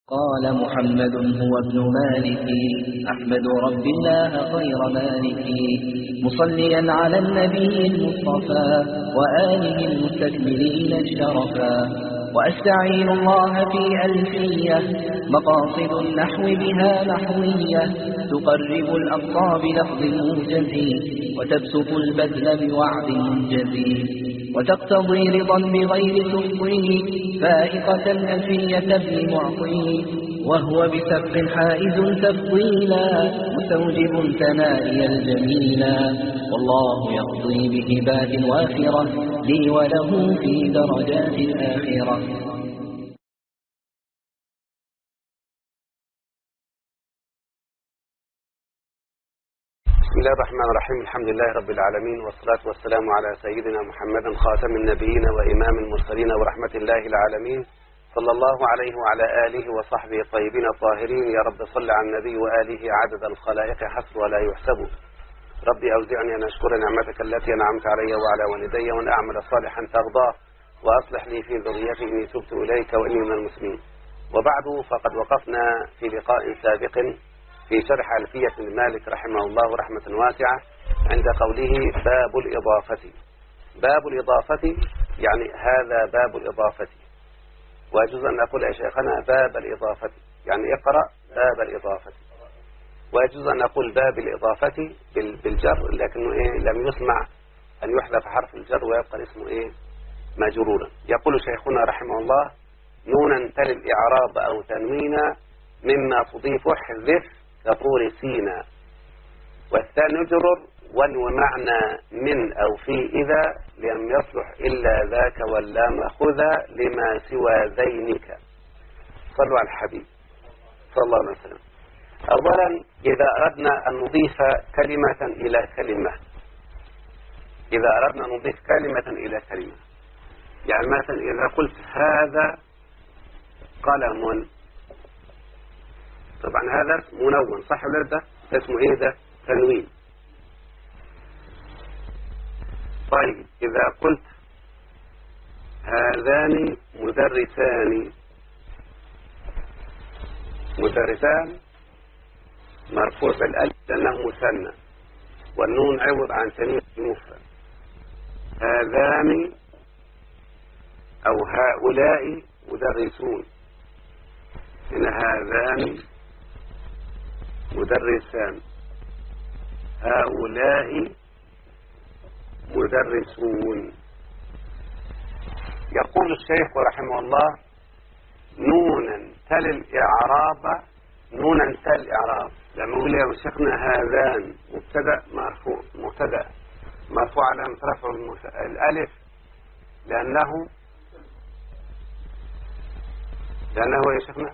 قال محمد هو ابن مالك أحمد رب الله خير مالك مصليا على النبي المصطفى وآله المستكملين الشرفا وأستعين الله في ألفية مقاصد النحو بها نحوية تقرب الأقصى بلفظ موجز وتبسط البذل بوعد منجز وتقتضي رضا بغير تفضيل فائقة ألفية ابن معطي وهو بسبق حائز تفضيلا مستوجب ثنائي الجميلا والله يقضي بهبات وافرة لي وله في درجات الآخرة. بسم الله الرحمن الرحيم. الحمد لله رب العالمين والصلاة والسلام على سيدنا محمد خاتم النبيين وإمام المرسلين ورحمة الله العالمين صلى الله عليه وعلى آله وصحبه الطيبين الطاهرين. يا رب صل على النبي وآله عدد الخلائق حصر ولا يحسب. ربي أوزعني أن أشكر نعمتك التي أنعمت علي وعلى والدي وأن أعمل صالحا ترضاه وأصلح لي في ذريتي إني تبت إليك وإني من المسلمين. وبعد فقد وقفنا في لقاء سابق في شرح ألفية مالك رحمه الله رحمة واسعة عند قوله باب الإضافة. باب الإضافة يعني هذا باب الإضافة، ويجوز أن نقول يا شيخنا باب الإضافة يعني اقرأ باب الإضافة، ويجوز أن نقول باب الإضافة بالجر لكنه لم يسمع أن يحذف حرف الجر ويبقى اسمه مجرورا. يقول شيخنا رحمه الله نونا تل الإعراب أو تنوينا مما تضيف احذف كطور سينا، والثاني يجرر ومعنى من أو في إذا لم يصلح إلا ذاك واللام خذا لما سوى ذينك. صلوا على الحبيب صلى الله عليه وسلم. أولا إذا أردنا أن نضيف كلمة إلى كلمة، إذا أردنا أن نضيف كلمة إلى كلمة، يعني مثلا إذا قلت هذا قلم، طبعا هذا منون صح ولا ده اسمه ده تنوين. طيب إذا قلت هذان مدرسان، مدرسان مرفوع بالالف لأنه مثنى والنون عوض عن تنوين مفرد. هذان أو هؤلاء مدرسون، إن هذان مدرسان هؤلاء مدرسون. يقول الشيخ رحمه الله نونا تل الإعراب، نونا تل الإعراب لما يقول يا شيخنا هذان مبتدأ مرفوع، مبتدأ مرفوع على رفع الألف لأنه يا شيخنا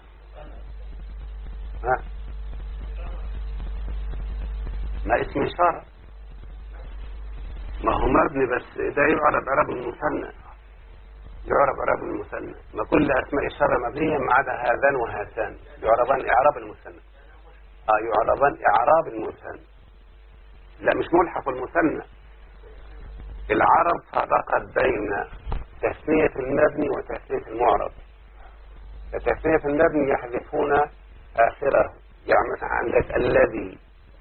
ما اسم إشارة، ما هو مبني بس ده يعرب إعراب المثنى، يعرب إعراب المثنى، ما كل أسماء إشارة مبنية ما عدا هذان وهاتان يعربان إعراب المثنى. يعربان إعراب المثنى، لا مش ملحق المثنى. العرب فرقت بين تثنية المبني وتثنية المعرب. تثنية المبني يحذفون آخره، يعني مثلا عندك الذي،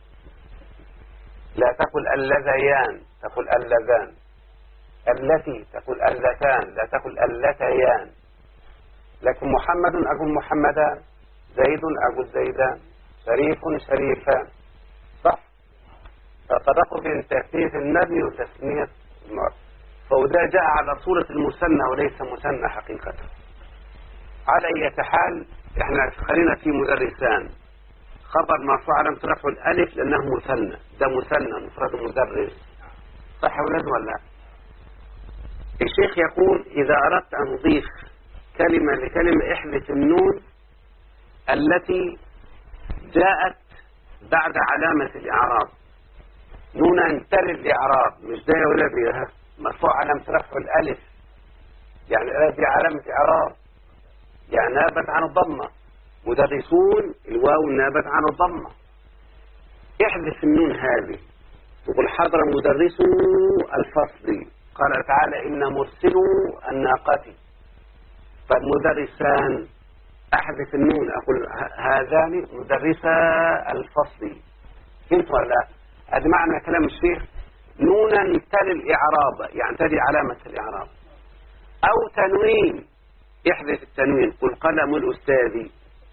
لا تقل اللذيان تقول اللذان، التي تقول اللتان لا تقول اللتيان. لكن محمد أقول محمدان، زيد أقول زيدان، شريف شريفان، صح؟ ففرقوا بين تثنية المبني وتثنية المعرب، فوده جاء على صورة المثنى وليس مثنى حقيقة. على أي حال احنا خلينا في مدرسان، خبر مرفوع على رفع الألف لأنه مثنى، ده مثنى مفرد مدرس، صح ولا؟ الشيخ يقول إذا أردت أن نضيف كلمة لكلمة احذف النون التي جاءت بعد علامة الإعراب. نونا تل الإعراب مش ده ولا بيها مرفوع علامة رفع الألف، يعني دي علامة إعراب يعني نابت عن الضمة. مدرسون الواو نابت عن الضمة، احذف النون هذه تقول حضر مدرسو الفصل، قال تعالى إن مرسلوا الناقة، فالمدرسان أحذف النون، أقول هذان مدرسا الفصل. فهمت ولا لا؟ هذا معنى كلام الشيخ. نونا تلي الإعراب، يعني تلي علامة الإعراب. أو تنوين، احذف التنوين، قل قلم الأستاذ.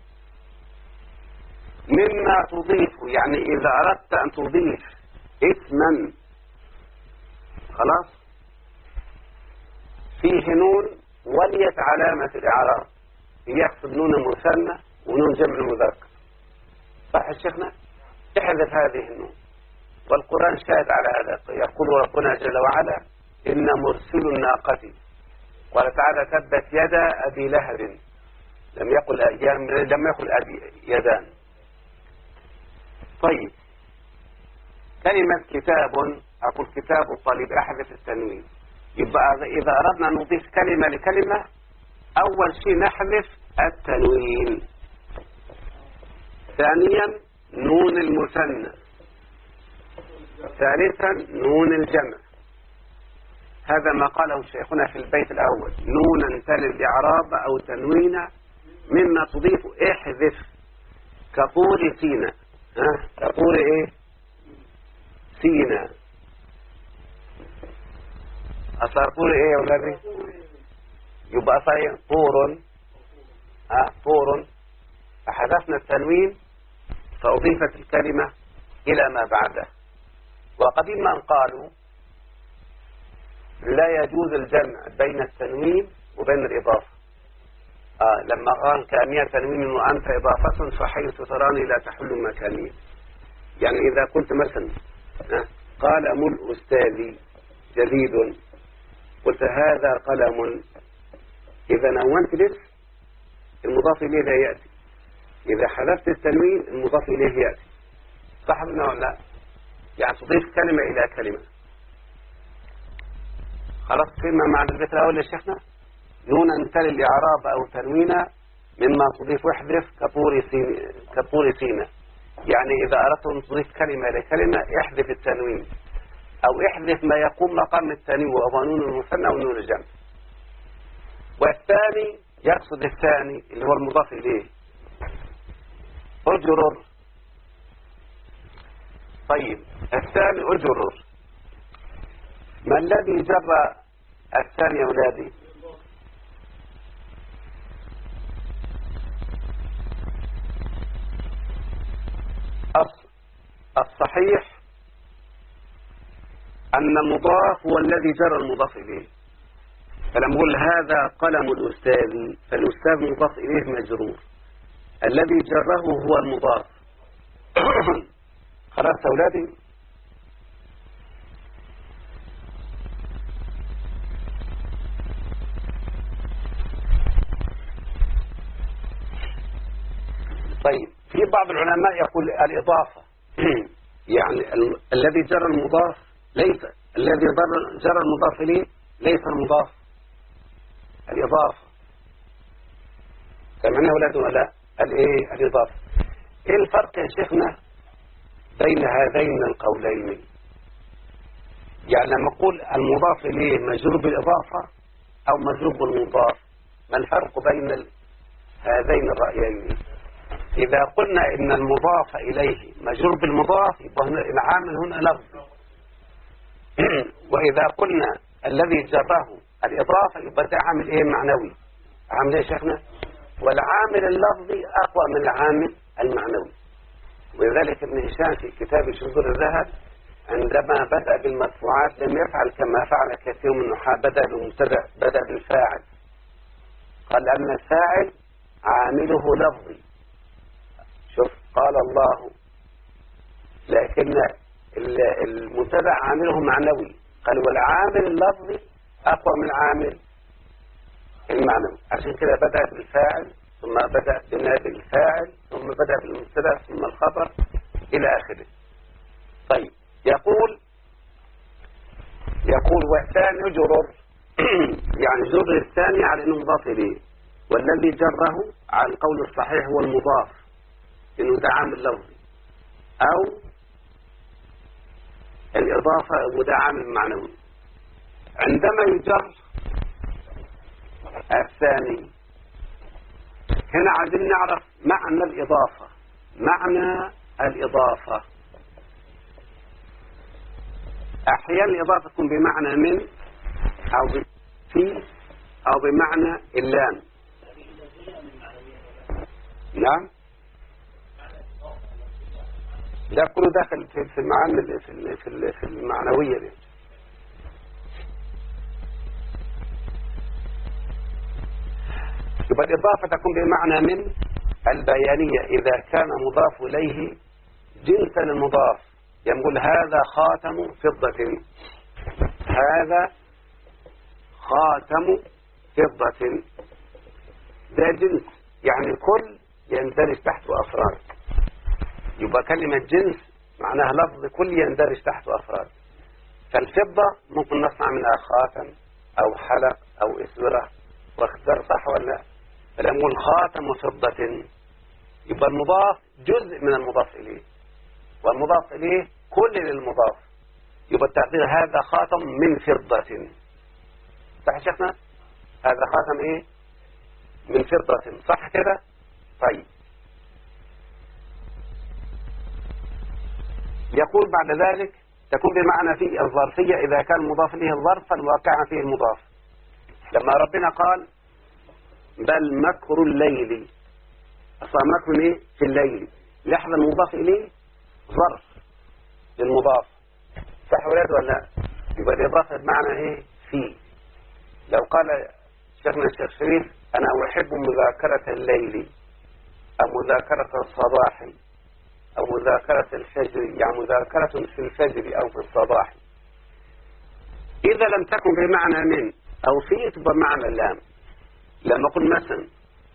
مما تضيف، يعني إذا أردت أن تضيف اسما خلاص فيه نون وليت علامة الإعراب، يقصد نون المثنى ونون جمع المذكر. صح شيخنا؟ احذف هذه النون. والقرآن شاهد على هذا، يقول ربنا جل وعلا إن مرسل الناقة. قال تعالى تبت يدا أبي لهب، لم يقل أبي يدان. طيب كلمة كتاب، أقول كتاب الطالب، أحذف التنوين. يبقى إذا أردنا أن نضيف كلمة لكلمة أول شيء نحذف التنوين. ثانيا نون المثنى. ثالثا نون الجمع. هذا ما قاله شيخنا في البيت الأول. نونا تلي الإعراب أو تنوين مما تضيف احذف كطول سينا. كطول ايه؟ سينا. أصار طول ايه يا ولدي؟ يبقى صحيح طور. طور. فحذفنا التنوين فأضيفت الكلمة إلى ما بعده. وقديما قالوا لا يجوز الجمع بين التنوين وبين الإضافة. لما قال كأنية تنوين وأنت إضافة فحيث تراني لا تحل مكانية. يعني إذا قلت مثلا قلم الأستاذ جديد، قلت هذا قلم، إذا نونت الاسم المضاف إليه لا يأتي. إذا حذفت التنوين المضاف إليه يأتي. صح ولا لا؟ يعني تضيف كلمة إلى كلمة. خلاص فهمنا معنى البيت الأول يا شيخنا؟ نونا تلي الإعراب أو تنوينا مما تضيف احذف كطور سينا. يعني إذا أردت أن تضيف كلمة إلى كلمة احذف التنوين أو احذف ما يقوم مقام التنوين وهو نون المثنى ونون الجمع. والثاني يقصد الثاني اللي هو المضاف إليه أجرر. طيب الثاني أجرر. ما الذي جر الثاني يا أولادي؟ الصحيح أن المضاف هو الذي جر المضاف إليه. فلما نقول هذا قلم الأستاذ فالأستاذ مضاف إليه مجرور، الذي جره هو المضاف. خلاص يا أولادي؟ طيب في بعض العلماء يقول الإضافة يعني الذي جرى المضاف ليس الذي جرى المضاف إليه ليس المضاف، الإضافة. سمعنا أولاد ولا الإيه؟ الإضافة. إيه الفرق يا شيخنا بين هذين القولين؟ يعني لما أقول المضاف إليه مجرور بالإضافة أو مجرور بالمضاف، ما الفرق بين هذين الرأيين؟ إذا قلنا إن المضاف إليه مجرور بالمضاف يبقى العامل هنا لفظي. وإذا قلنا الذي جره الإضافة يبقى ده عامل إيه؟ معنوي. عامل إيه يا شيخنا؟ والعامل اللفظي أقوى من العامل المعنوي. ولذلك ابن هشام في كتاب شذور الذهب عندما بدأ بالمرفوعات لم يفعل كما فعل كثير من النحاة، بدأ بالمبتدأ، بدأ بالفاعل. قال أن الفاعل عامله لفظي. شوف قال الله، لكن المبتدأ عامله معنوي. قال والعامل اللفظي أقوى من العامل المعنوي. عشان كده بدأ بالفاعل ثم بدأ بنائب الفاعل ثم بدأ بالمبتدأ ثم الخبر إلى آخره. طيب يقول والثاني جرر يعني جر الثاني على انه مضاف اليه، والذي جره على القول الصحيح هو المضاف انه ده عامل لفظي، او الاضافه وده عامل معنوي. عندما يجر الثاني هنا عايزين نعرف معنى الإضافة. معنى الإضافة أحيانا الإضافة تكون بمعنى من أو في أو بمعنى اللام. نعم، ده كله داخل في المعاني في المعنوية دي. يبقى الإضافة تكون بمعنى من البيانية إذا كان مضاف إليه جنسا المضاف. يقول هذا خاتم فضة، هذا خاتم فضة، ده جنس يعني كل يندرج تحته أفراد. يبقى كلمة جنس معناها لفظ كل يندرج تحته أفراد. فالفضة ممكن نصنع منها خاتم أو حلق أو إسورة واختار، صح ولا لا؟ فلما نقول خاتم فضة يبقى المضاف جزء من المضاف إليه، والمضاف إليه كل للمضاف. يبقى التعبير هذا خاتم من فضة، صح يا شيخنا؟ هذا خاتم إيه؟ من فضة، صح كده؟ طيب، يقول بعد ذلك تكون بمعنى في الظرفية إذا كان المضاف إليه ظرفا واقعا فيه المضاف. لما ربنا قال بل مكر الليل، أصلا مكر إيه؟ في الليل، لحظة المضاف إليه ظرف للمضاف، صح ولا لا؟ يبقى الإضافة بمعنى إيه؟ في. لو قال شيخنا الشيخ شريف أنا أحب مذاكرة الليل أو مذاكرة الصباح أو مذاكرة الفجر، يعني مذاكرة في الفجر أو في الصباح، إذا لم تكن بمعنى من أو في تبقى معنى اللام. لما أقول مثلا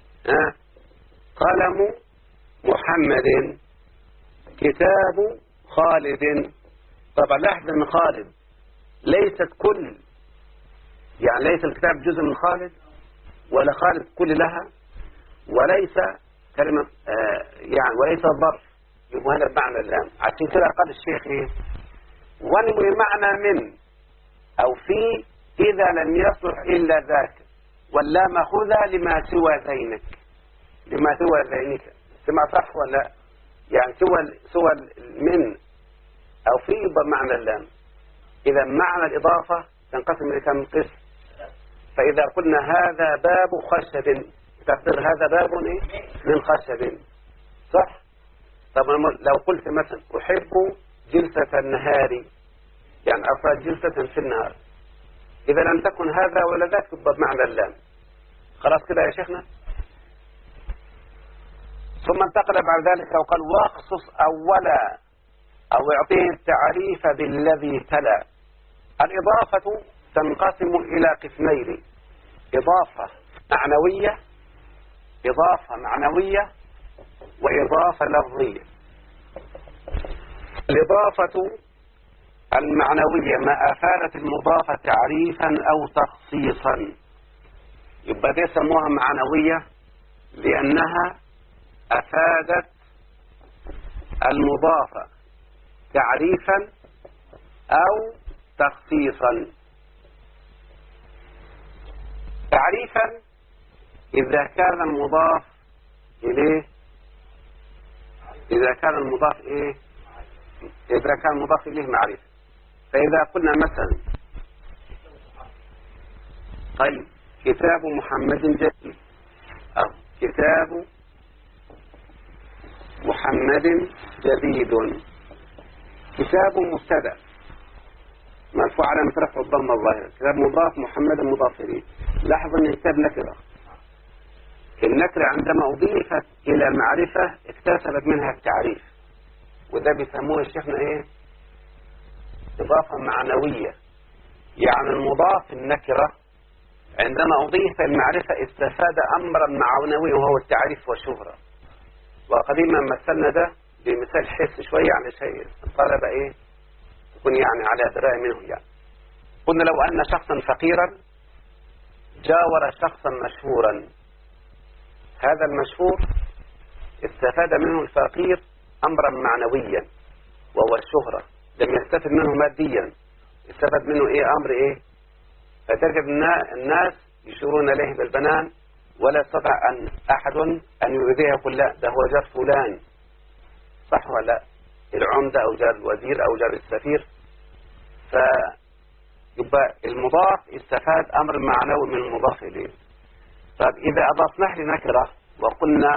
قلم محمد، كتاب خالد. طبعا لاحظ أن خالد ليست كل، يعني ليس الكتاب جزء من خالد، ولا خالد كل لها، وليس كلمة يعني وليس الظرف. يبقى هذا بمعنى اللام. عشان كده قال الشيخ ايه؟ ونوي معنى من او في اذا لم يصلح الا ذاك، واللام خذها لما سوى ذينك، لما سوى ذينك. سمع صح ولا؟ يعني سوى من او في بمعنى اللام. اذا معنى الاضافه تنقسم الى كم قسم. فاذا قلنا هذا باب خشب، تقدر هذا باب ايه؟ من خشب، صح؟ طب لو قلت مثلا أحب جلسة النهار، يعني أفراد جلسة في النهار، إذا لم تكن هذا ولا ذاك تبقى بمعنى اللام. خلاص كده يا شيخنا؟ ثم انتقل بعد ذلك وقال واخصص أولا أو اعطيه التعريف بالذي تلا. الإضافة تنقسم إلى قسمين: إضافة معنوية، إضافة معنوية وإضافة لفظية. الإضافة المعنوية ما أفادت المضافة تعريفا أو تخصيصا، يبقى دي سموها معنوية لأنها أفادت المضافة تعريفا أو تخصيصا. تعريفا إذا كان المضاف إليه، إذا كان المضاف إيه؟ إذا كان المضاف إليه معرفة. فإذا قلنا مثلا طيب كتاب محمد جديد، أو كتاب محمد جديد، كتاب مبتدأ مرفوع على رفع الضمة الظاهرة، كتاب مضاف محمد مضاف إليه. لاحظ أن الكتاب نكرة، النكرة عندما أضيفت إلى معرفة اكتسبت منها التعريف، وده بيسموه الشيخنا إيه؟ إضافة معنوية. يعني المضاف النكرة عندما أضيف المعرفة استفاد أمرا معنويا وهو التعريف والشهرة. وقديما مثلنا ده بمثال حس شوية على شيء الطلبة إيه؟ تكون يعني على دراية منه. يعني قلنا لو أن شخصا فقيرا جاور شخصا مشهورا، هذا المشهور استفاد منه الفقير أمرا معنويا وهو الشهرة، لم يستفد منه ماديا، استفاد منه إيه؟ أمر إيه؟ فتجد الناس يشيرون إليه بالبنان ولا يستطيع أحد أن يؤذيه كلها، ده هو جار فلان، صح ولا؟ العمدة أو جار الوزير أو جار السفير. فيبقى المضاف استفاد أمر معنوي من المضاف إليه. طب إذا أضفناه لنكرة وقلنا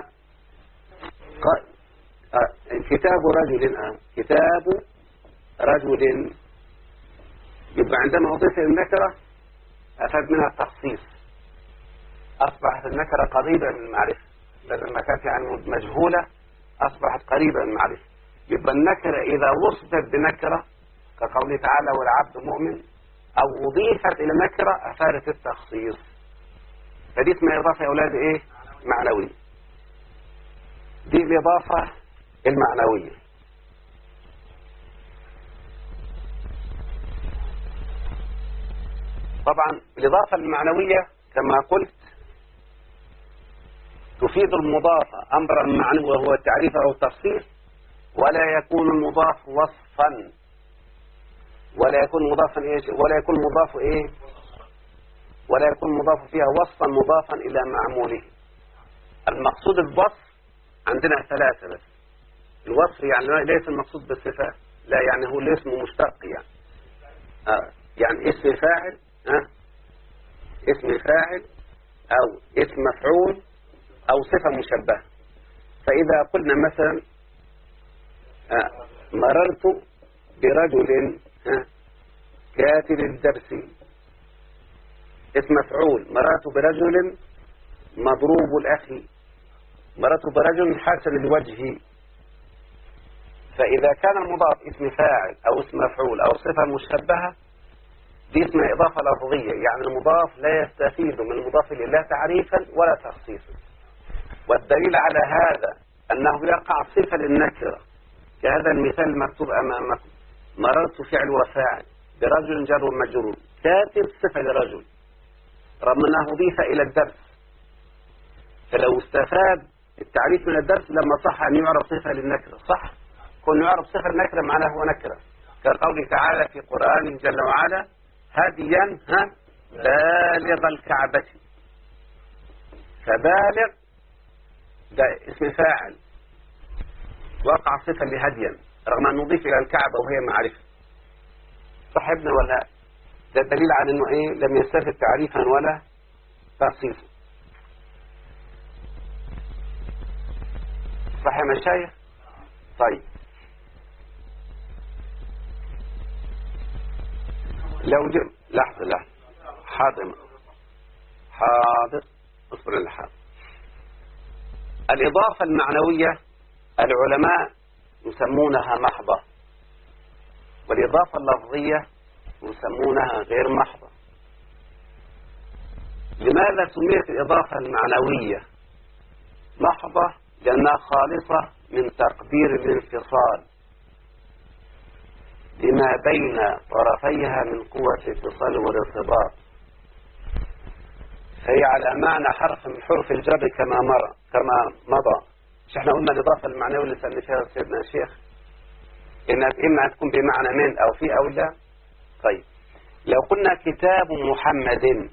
كتاب رجل، كتاب رجل، يبقى عندما أضيف النكرة أفاد منها التخصيص، أصبحت النكرة قريبة من المعرفة، بدل ما كانت يعني مجهولة أصبحت قريبة من المعرفة. يبقى النكرة إذا وصفت بنكرة كقوله تعالى والعبد مؤمن، أو أضيفت إلى نكرة أفادت التخصيص. فدي اسمها إضافة يا أولاد إيه؟ معنوية. دي الإضافة المعنوية. طبعا الإضافة المعنوية كما قلت تفيد المضاف أمرا معنوي وهو التعريف أو التفصيل، ولا يكون المضاف وصفا، ولا يكون مضافا إيش، ولا يكون مضاف إيه، ولا يكون مضاف فيها وصفا مضافا إلى معموله. المقصود الوصف عندنا ثلاثة بس. الوصف يعني ليس المقصود بالصفة، لا، يعني هو الاسم مشتق يعني. يعني اسم فاعل، اسم فاعل أو اسم مفعول أو صفة مشبهة. فإذا قلنا مثلا مررت برجل كاتب الدرس، اسم مفعول، مررت برجل مضروب الأخي، مررت برجل حسن الوجه. فإذا كان المضاف اسم فاعل أو اسم مفعول أو صفة مشبهة دي اسمها إضافة لفظية، يعني المضاف لا يستفيد من المضاف إليه لا تعريفا ولا تخصيصا. والدليل على هذا أنه يقع صفة للنكرة كهذا المثال المكتوب أمامكم: مررت فعل وفاعل برجل جر ومجرور، كاتب صفة لرجل رغم أنه أضيف إلى الدرس. فلو استفاد التعريف من الدرس لما صح أن يعرف صفة للنكرة، صح؟ كون يعرف صفة النكرة معناه هو نكرة، كقوله تعالى في قرآن جل وعلا: هديا بالغ الكعبة. فبالغ ده اسم فاعل وقع صفة لهديا رغم أن نضيف إلى الكعبة وهي معرفة. صاحبنا ولا؟ ده دليل على أنه إيه؟ لم يستفد تعريفا ولا تخصيصا. صح يا مشايخ؟ طيب، لو لحظة حاضر اصبر لحظة. الإضافة المعنوية العلماء يسمونها محضة، والإضافة اللفظية يسمونها غير محضة. لماذا سميت الإضافة المعنوية محضة؟ لأنها خالصة من تقدير الانفصال لما بين طرفيها من قوة الاتصال والارتباط، فهي على معنى حرف من حروف الجر كما مضى. مش احنا قلنا الإضافة المعنوية اللي سألنا فيها سيدنا الشيخ إنها إما تكون بمعنى من أو في أو لا. طيب، لو قلنا كتاب محمد،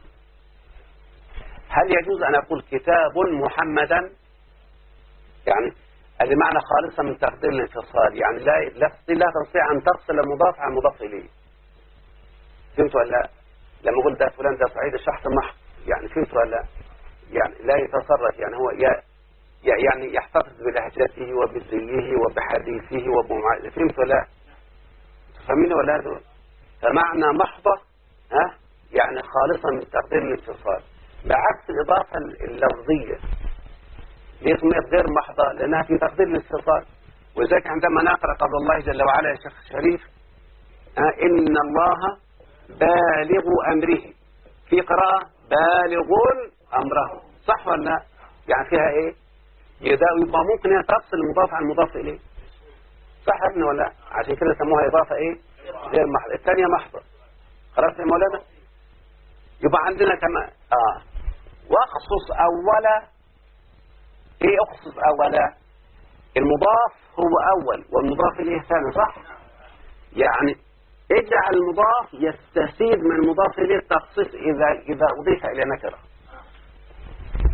هل يجوز أن أقول كتاب محمدا؟ يعني بمعنى خالصة من تقدير الانفصال، يعني لا تستطيع أن تفصل المضاف عن المضاف إليه. فهمت ولا لا؟ لما قلت ده فلان ده صعيد الشخص محض، يعني فهمت ولا لا؟ يعني لا يتصرف، يعني هو يعني يحتفظ بلهجته وبزيه وبحديثه فهمت ولا لا؟ تفهمين ولا لا؟ فمعنى محضة يعني خالصة من تقدير الانفصال، بعكس الإضافة اللفظية دي اسمها غير محضة لأنها في تقدير الانفصال. ولذلك عندما نقرأ قول الله جل وعلا يا شيخ شريف: إن الله بالغ أمره، في قراءة بالغ أمره، صح ولا لا؟ يعني فيها إيه؟ يبقى ممكن هي تفصل المضاف عن المضاف إليه، صح يا ابني ولا لا؟ عشان كده سموها إضافة إيه؟ غير محضة. الثانية محضة. خلاص يا مولانا؟ يبقى عندنا كمان واخصص أولا. إيه أخصص أولا؟ المضاف هو أول والمضاف إليه ثاني، صح؟ يعني اجعل المضاف يستفيد من المضاف إليه التخصيص إذا أضيف إلى نكرة.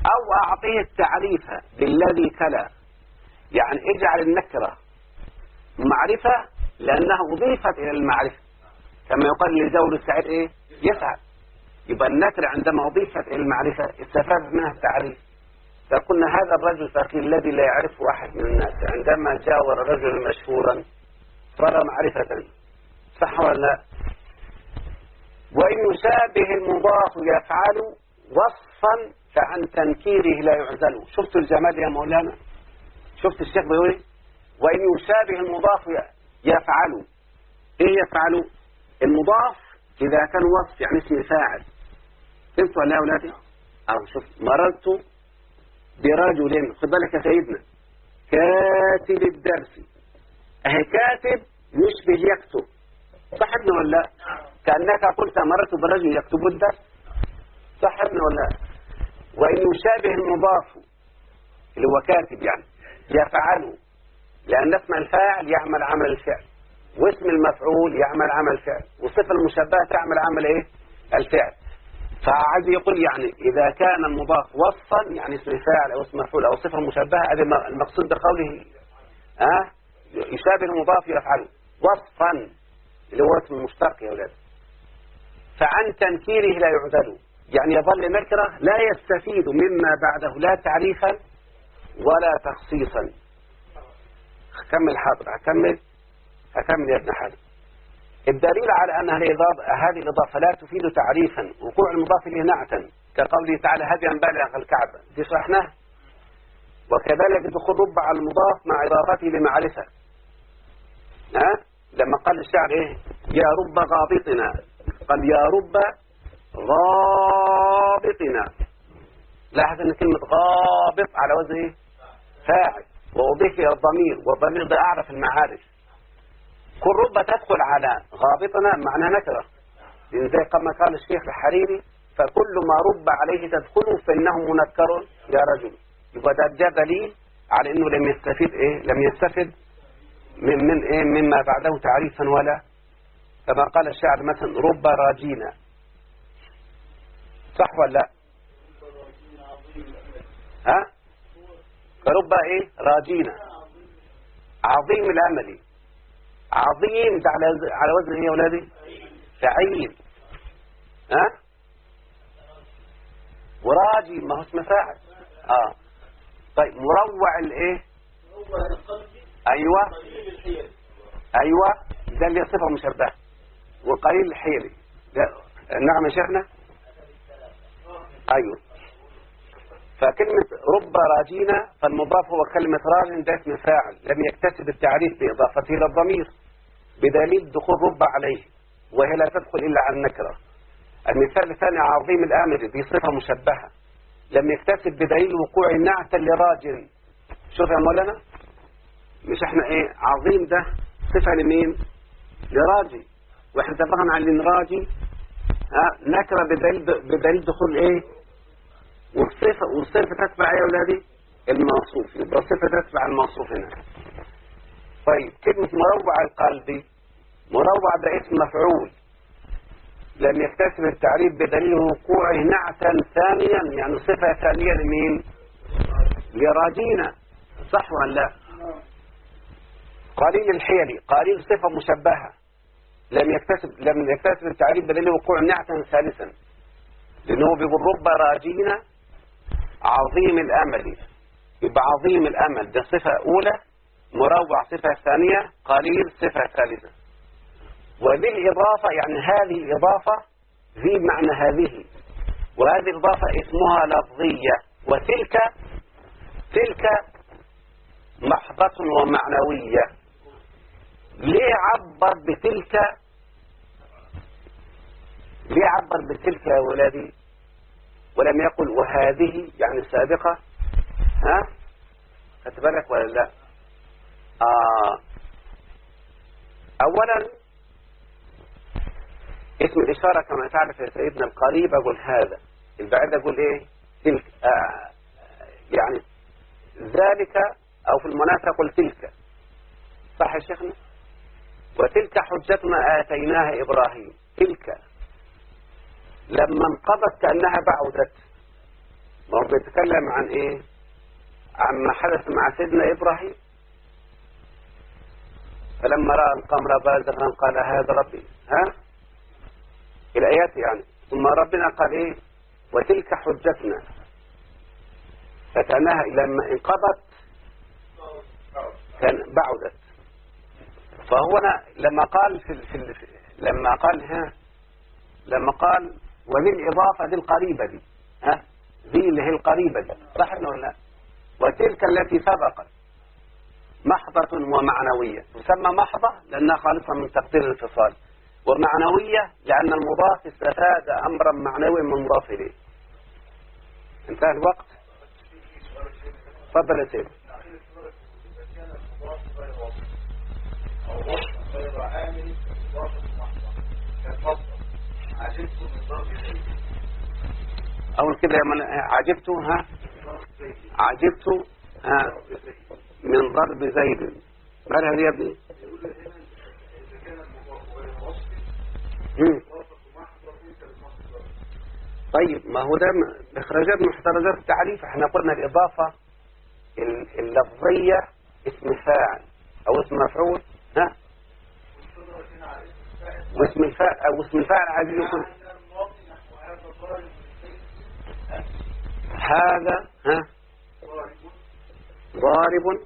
أو أعطيه التعريف بالذي تلا، يعني اجعل النكرة معرفة لأنها أضيفت إلى المعرفة، كما يقال لزول السعيد إيه؟ يسعد. يبقى النكرة عندما أضيفت إلى المعرفة استفاد منها التعريف. فقلنا هذا الرجل الفقير الذي لا يعرفه أحد من الناس عندما جاور رجلا مشهورا صار معرفة، صح ولا لا؟ وإن يشابه المضاف يفعل وصفا فعن تنكيره لا يعزل. شفت الجمال يا مولانا؟ شفت الشيخ بيقول إيه؟ وإن يشابه المضاف يفعل. إيه يفعل؟ المضاف إذا كان وصف يعني اسم فاعل. فهمتوا ولا يا أولادي؟ أو شوف مررت برجل، خد بالك يا سيدنا، كاتب الدرس. أهي كاتب يشبه يكتب، صح ابن ولا لا؟ كأنك قلت مررت برجل يكتب الدرس، صح ابن ولا لا؟ وإن يشابه المضاف اللي هو كاتب يعني يفعل، لأن اسم الفاعل يعمل عمل الفعل، واسم المفعول يعمل عمل الفعل، والصفة المشبهة تعمل عمل ايه؟ الفعل. فعايز يقول يعني إذا كان المضاف وصفا يعني اسم فاعل أو اسم مفعول أو صفة مشبهة، هذا المقصود بقوله يشابه المضاف يفعل وصفا اللي هو اسم مشتق يا أولاد، فعن تنكيره لا يعدل، يعني يظل نكرة لا يستفيد مما بعده لا تعريفا ولا تخصيصا. كمل حاضر، هكمل يا ابن حاجة. الدليل على أن هذه الإضافة لا تفيد تعريفا وقوع المضاف إليه نعتا كقوله تعالى هديا بالغ الكعبة، دي شرحناه. وكذلك دخول رب على المضاف مع إضافته لمعرفة. لما قال الشاعر إيه؟ يا رب غابطنا، قال يا رب غابطنا. لاحظ أن كلمة غابط على وزن إيه؟ فاعل، وأضيف إلى الضمير، والضمير ده أعرف المعارف. كل رب تدخل على غابطنا معنى نكرة، لأن زي كما قال الشيخ الحريري فكل ما رب عليه تدخله فإنه منكر يا رجل. يبقى ده دليل على أنه لم يستفيد إيه؟ لم يستفد من إيه؟ مما بعده تعريفا ولا، كما قال الشاعر مثلا رب راجينا، صح ولا لا؟ رب إيه؟ راجينا، عظيم الأمل. عظيم ده على وزن ايه يا ولادي؟ فعيل. وراجي ما هو اسم فاعل. طيب مروع الايه؟ ايوه ده اللي صفه مشبهه. وقليل الحيلي، نعم يا شيخنا. ايوه. فكلمة رب راجينا فالمضاف هو كلمة راج، ده اسم فاعل لم يكتسب التعريف بإضافته إلى الضمير بدليل دخول رب عليه، وهي لا تدخل إلا على النكرة. المثال الثاني عظيم الآمر، دي صفة مشبهة لم يكتسب بدليل وقوع نعتا لراج. شوف يا مولانا، مش احنا ايه عظيم ده صفة لمين؟ لراجي، واحنا اتفقنا على ان راجي نكرة بدليل دخول ايه؟ والصفة تتبع يا أولادي الموصوف، يبقى الصفة تتبع الموصوف هنا. طيب كلمة مروع القلب، مروع ده اسم مفعول لم يكتسب التعريف بدليل وقوعه نعتا ثانيا، يعني صفة ثانية لمين؟ لراجينا، صح ولا لا؟ قليل الحيلي، قليل صفة مشبهة لم يكتسب التعريف بدليل وقوع نعتا ثالثا، لأنه بيقول رب راجينا عظيم الأمل، يبقى عظيم الأمل ده صفة أولى، مروع صفة ثانية، قليل صفة ثالثة. وذي الإضافة يعني هذه الإضافة ذي معنى هذه، وهذه الإضافة اسمها لفظية، وتلك محضة ومعنوية. ليه عبر بتلك يا ولادي ولم يقل وهذه يعني السابقة؟ خدت بالك ولا لا؟ أولا اسم الإشارة كما تعرف يا سيدنا، القريب أقول هذا، البعيد أقول إيه؟ تلك. يعني ذلك، أو في المناسبة أقول تلك، صح يا شيخنا؟ وتلك حجتنا آتيناها إبراهيم، تلك لما انقضت كأنها بعدت، ما هو بيتكلم عن ايه؟ عما حدث مع سيدنا إبراهيم، فلما رأى القمر بازغا قال هذا ربي. الآيات يعني. ثم ربنا قال ايه؟ وتلك حجتنا فتناها لما انقضت كان بعدت. فهو لما قال وللإضافة دي القريبة دي دي اللي هي القريبة دي، صح ولا لا؟ وتلك التي سبقت محضة ومعنوية. تسمى محضة لأنها خالصة من تقدير الانفصال، ومعنوية لأن المضاف استفاد أمرا معنويا من مضاف إليه. انتهى الوقت. تفضل يا سيدي. أول كده عجبت من ضرب زيد. مالها دي يا ابني؟ طيب ما هو ده إخراجات محترزات التعريف. احنا قلنا الإضافة اللفظية اسم فاعل أو اسم مفعول واسم الفاعل عايز يكون هذا ضارب.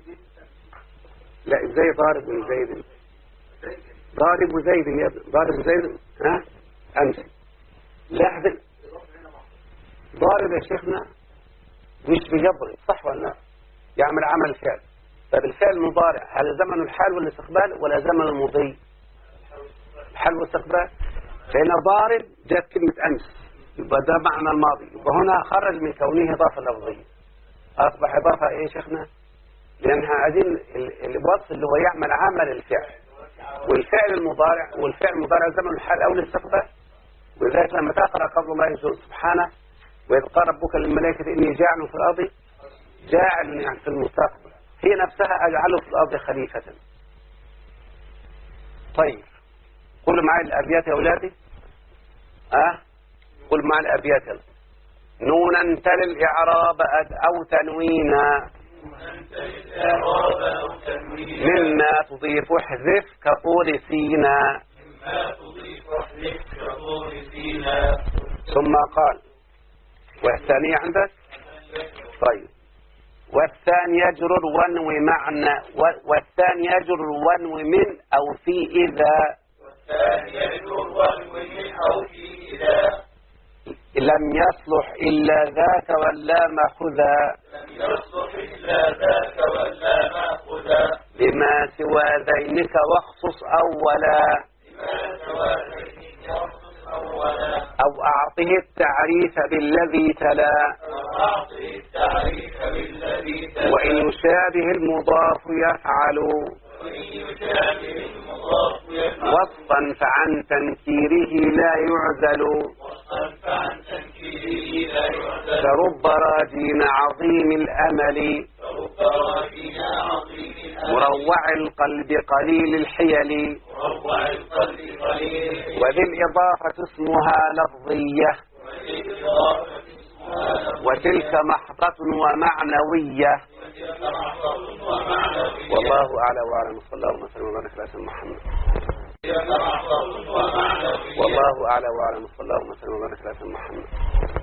لا ازاي ضارب زيد؟ ضارب زيد يا ابني، ضارب زيد امس. لاحظ ضارب يا شيخنا مش بيضرب، صح ولا لا؟ يعمل عمل فعل. طب الفعل المضارع هذا زمن الحال والاستقبال ولا زمن المضي؟ الحال والاستقبال. فهنا ضارب جاءت كلمة امس، يبقى ده معنى الماضي، يبقى هنا خرج من كونه إضافة لفظية، أصبح إضافة إيه شيخنا؟ لأنها عايزين الوصف اللي هو يعمل عمل الفعل، والفعل المضارع زمن الحال أو الاستقبال. ولذلك لما تقرأ قول الله سبحانه وإذ قال ربك للملائكة إني جاعل في الأرض، جاعل يعني في المستقبل، هي نفسها أجعله في الأرض خليفة. طيب قولوا معي الأبيات يا أولادي. قل مع الأبيات. نونا تل الإعراب أو تنوينا مما تضيف احذف كطول سينا. ثم قال والثاني عندك. طيب والثاني يجر الونو معنى، والثاني يجر الونو من أو في إذا. لم يصلح إلا ذاك ولا مأخذا. لما سوى ذينك واخصص أولا. أو أعطه التعريف بالذي تلا. وإن يشابه المضاف يفعل وصفا فعن تنكيره لا يعزل. فرب راجين عظيم الأمل مروع القلب قليل الحيل. وذي الإضافة اسمها لفظية وتلك محضة ومعنوية. والله أعلى وأعلم. صلى الله وسلم وبارك على سيدنا محمد. والله أعلى وأعلم. صلى الله وسلم وبارك على سيدنا محمد.